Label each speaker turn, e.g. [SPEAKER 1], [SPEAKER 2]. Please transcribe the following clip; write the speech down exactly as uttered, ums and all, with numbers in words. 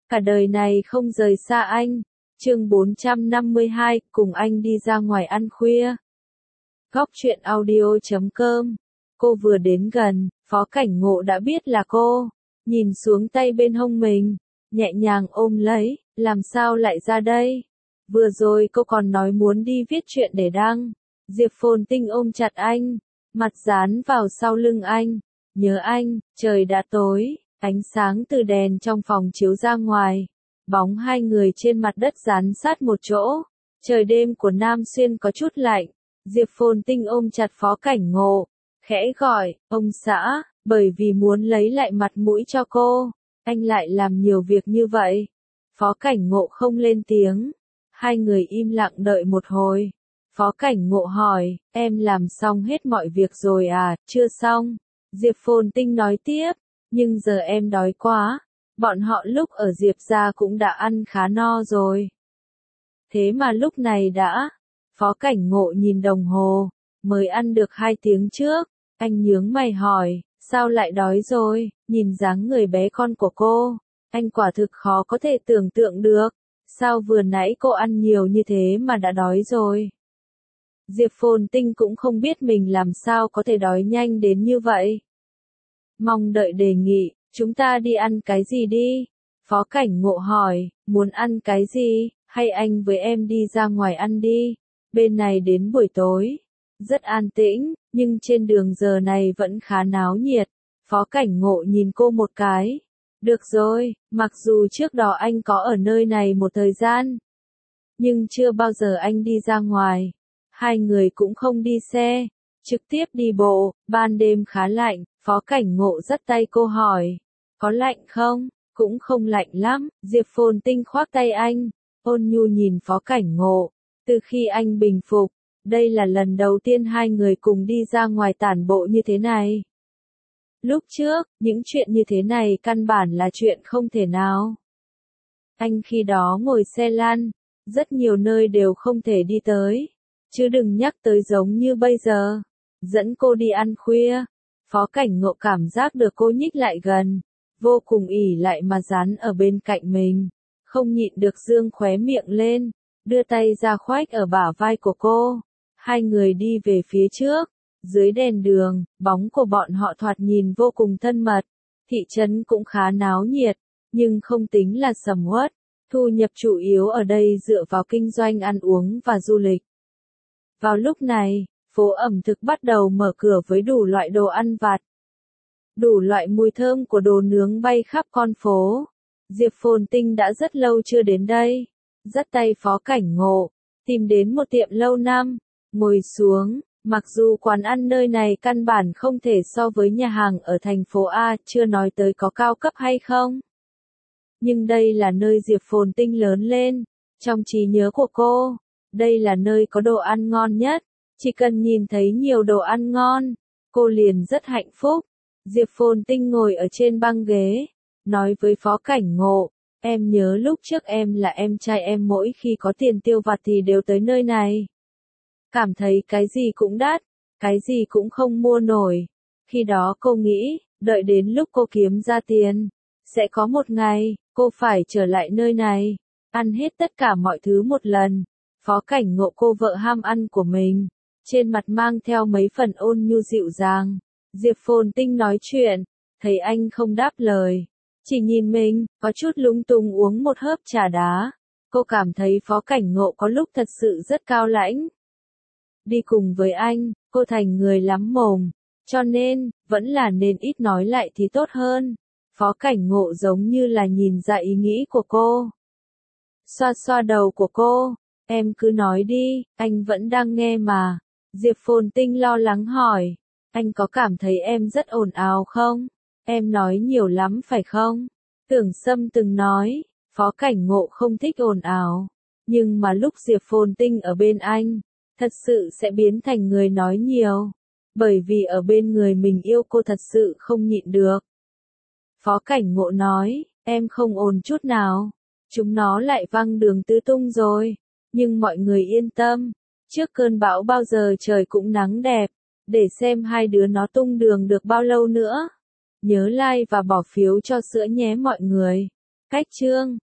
[SPEAKER 1] cả đời này không rời xa anh. Chương bốn trăm năm mươi hai, cùng anh đi ra ngoài ăn khuya. Góc truyện audio chấm com. Cô vừa đến gần, Phó Cảnh Ngộ đã biết là cô, nhìn xuống tay bên hông mình, nhẹ nhàng ôm lấy, làm sao lại ra đây? Vừa rồi cô còn nói muốn đi viết chuyện để đăng. Diệp Phồn Tinh ôm chặt anh, mặt dán vào sau lưng anh. Nhớ anh, trời đã tối, ánh sáng từ đèn trong phòng chiếu ra ngoài. Bóng hai người trên mặt đất dán sát một chỗ. Trời đêm của Nam Xuyên có chút lạnh. Diệp Phồn Tinh ôm chặt Phó Cảnh Ngộ, khẽ gọi, ông xã, bởi vì muốn lấy lại mặt mũi cho cô, anh lại làm nhiều việc như vậy. Phó Cảnh Ngộ không lên tiếng. Hai người im lặng đợi một hồi. Phó Cảnh Ngộ hỏi, em làm xong hết mọi việc rồi à? Chưa xong. Diệp Phồn Tinh nói tiếp, nhưng giờ em đói quá. Bọn họ lúc ở Diệp gia cũng đã ăn khá no rồi. Thế mà lúc này đã. Phó Cảnh Ngộ nhìn đồng hồ, mới ăn được hai tiếng trước. Anh nhướng mày hỏi, sao lại đói rồi? Nhìn dáng người bé con của cô, anh quả thực khó có thể tưởng tượng được. Sao vừa nãy cô ăn nhiều như thế mà đã đói rồi? Diệp Phồn Tinh cũng không biết mình làm sao có thể đói nhanh đến như vậy. Mong đợi đề nghị, chúng ta đi ăn cái gì đi? Phó Cảnh Ngộ hỏi, muốn ăn cái gì, hay anh với em đi ra ngoài ăn đi? Bên này đến buổi tối, rất an tĩnh, nhưng trên đường giờ này vẫn khá náo nhiệt. Phó Cảnh Ngộ nhìn cô một cái. Được rồi, mặc dù trước đó anh có ở nơi này một thời gian, nhưng chưa bao giờ anh đi ra ngoài. Hai người cũng không đi xe, trực tiếp đi bộ. Ban đêm khá lạnh, Phó Cảnh Ngộ dắt tay cô hỏi, có lạnh không? Cũng không lạnh lắm. Diệp Phồn Tinh khoác tay anh, ôn nhu nhìn Phó Cảnh Ngộ. Từ khi anh bình phục, đây là lần đầu tiên hai người cùng đi ra ngoài tản bộ như thế này. Lúc trước, những chuyện như thế này căn bản là chuyện không thể nào. Anh khi đó ngồi xe lăn, rất nhiều nơi đều không thể đi tới. Chứ đừng nhắc tới giống như bây giờ. Dẫn cô đi ăn khuya. Phó Cảnh Ngộ cảm giác được cô nhích lại gần, vô cùng ỉ lại mà dán ở bên cạnh mình. Không nhịn được dương khóe miệng lên, đưa tay ra khoách ở bả vai của cô. Hai người đi về phía trước. Dưới đèn đường, bóng của bọn họ thoạt nhìn vô cùng thân mật. Thị trấn cũng khá náo nhiệt, nhưng không tính là sầm uất. Thu nhập chủ yếu ở đây dựa vào kinh doanh ăn uống và du lịch. Vào lúc này, phố ẩm thực bắt đầu mở cửa với đủ loại đồ ăn vặt. Đủ loại mùi thơm của đồ nướng bay khắp con phố. Diệp Phồn Tinh đã rất lâu chưa đến đây. Dắt tay Phó Cảnh Ngộ, tìm đến một tiệm lâu năm, ngồi xuống. Mặc dù quán ăn nơi này căn bản không thể so với nhà hàng ở thành phố A, chưa nói tới có cao cấp hay không. Nhưng đây là nơi Diệp Phồn Tinh lớn lên. Trong trí nhớ của cô, đây là nơi có đồ ăn ngon nhất. Chỉ cần nhìn thấy nhiều đồ ăn ngon, cô liền rất hạnh phúc. Diệp Phồn Tinh ngồi ở trên băng ghế, nói với Phó Cảnh Ngộ, em nhớ lúc trước em là em trai em mỗi khi có tiền tiêu vặt thì đều tới nơi này. Cảm thấy cái gì cũng đắt, cái gì cũng không mua nổi. Khi đó cô nghĩ, đợi đến lúc cô kiếm ra tiền, sẽ có một ngày, cô phải trở lại nơi này, ăn hết tất cả mọi thứ một lần. Phó Cảnh Ngộ cô vợ ham ăn của mình, trên mặt mang theo mấy phần ôn nhu dịu dàng. Diệp Phồn Tinh nói chuyện, thấy anh không đáp lời, chỉ nhìn mình, có chút lúng túng uống một hớp trà đá. Cô cảm thấy Phó Cảnh Ngộ có lúc thật sự rất cao lãnh. Đi cùng với anh, cô thành người lắm mồm, cho nên, vẫn là nên ít nói lại thì tốt hơn. Phó Cảnh Ngộ giống như là nhìn ra ý nghĩ của cô. Xoa xoa đầu của cô, em cứ nói đi, anh vẫn đang nghe mà. Diệp Phồn Tinh lo lắng hỏi, anh có cảm thấy em rất ồn ào không? Em nói nhiều lắm phải không? Tưởng Sâm từng nói, Phó Cảnh Ngộ không thích ồn ào, nhưng mà lúc Diệp Phồn Tinh ở bên anh, thật sự sẽ biến thành người nói nhiều, bởi vì ở bên người mình yêu cô thật sự không nhịn được. Phó Cảnh Ngộ nói, em không ồn chút nào, chúng nó lại văng đường tứ tung rồi, nhưng mọi người yên tâm, trước cơn bão bao giờ trời cũng nắng đẹp, để xem hai đứa nó tung đường được bao lâu nữa. Nhớ like và bỏ phiếu cho sữa nhé mọi người. Cách chương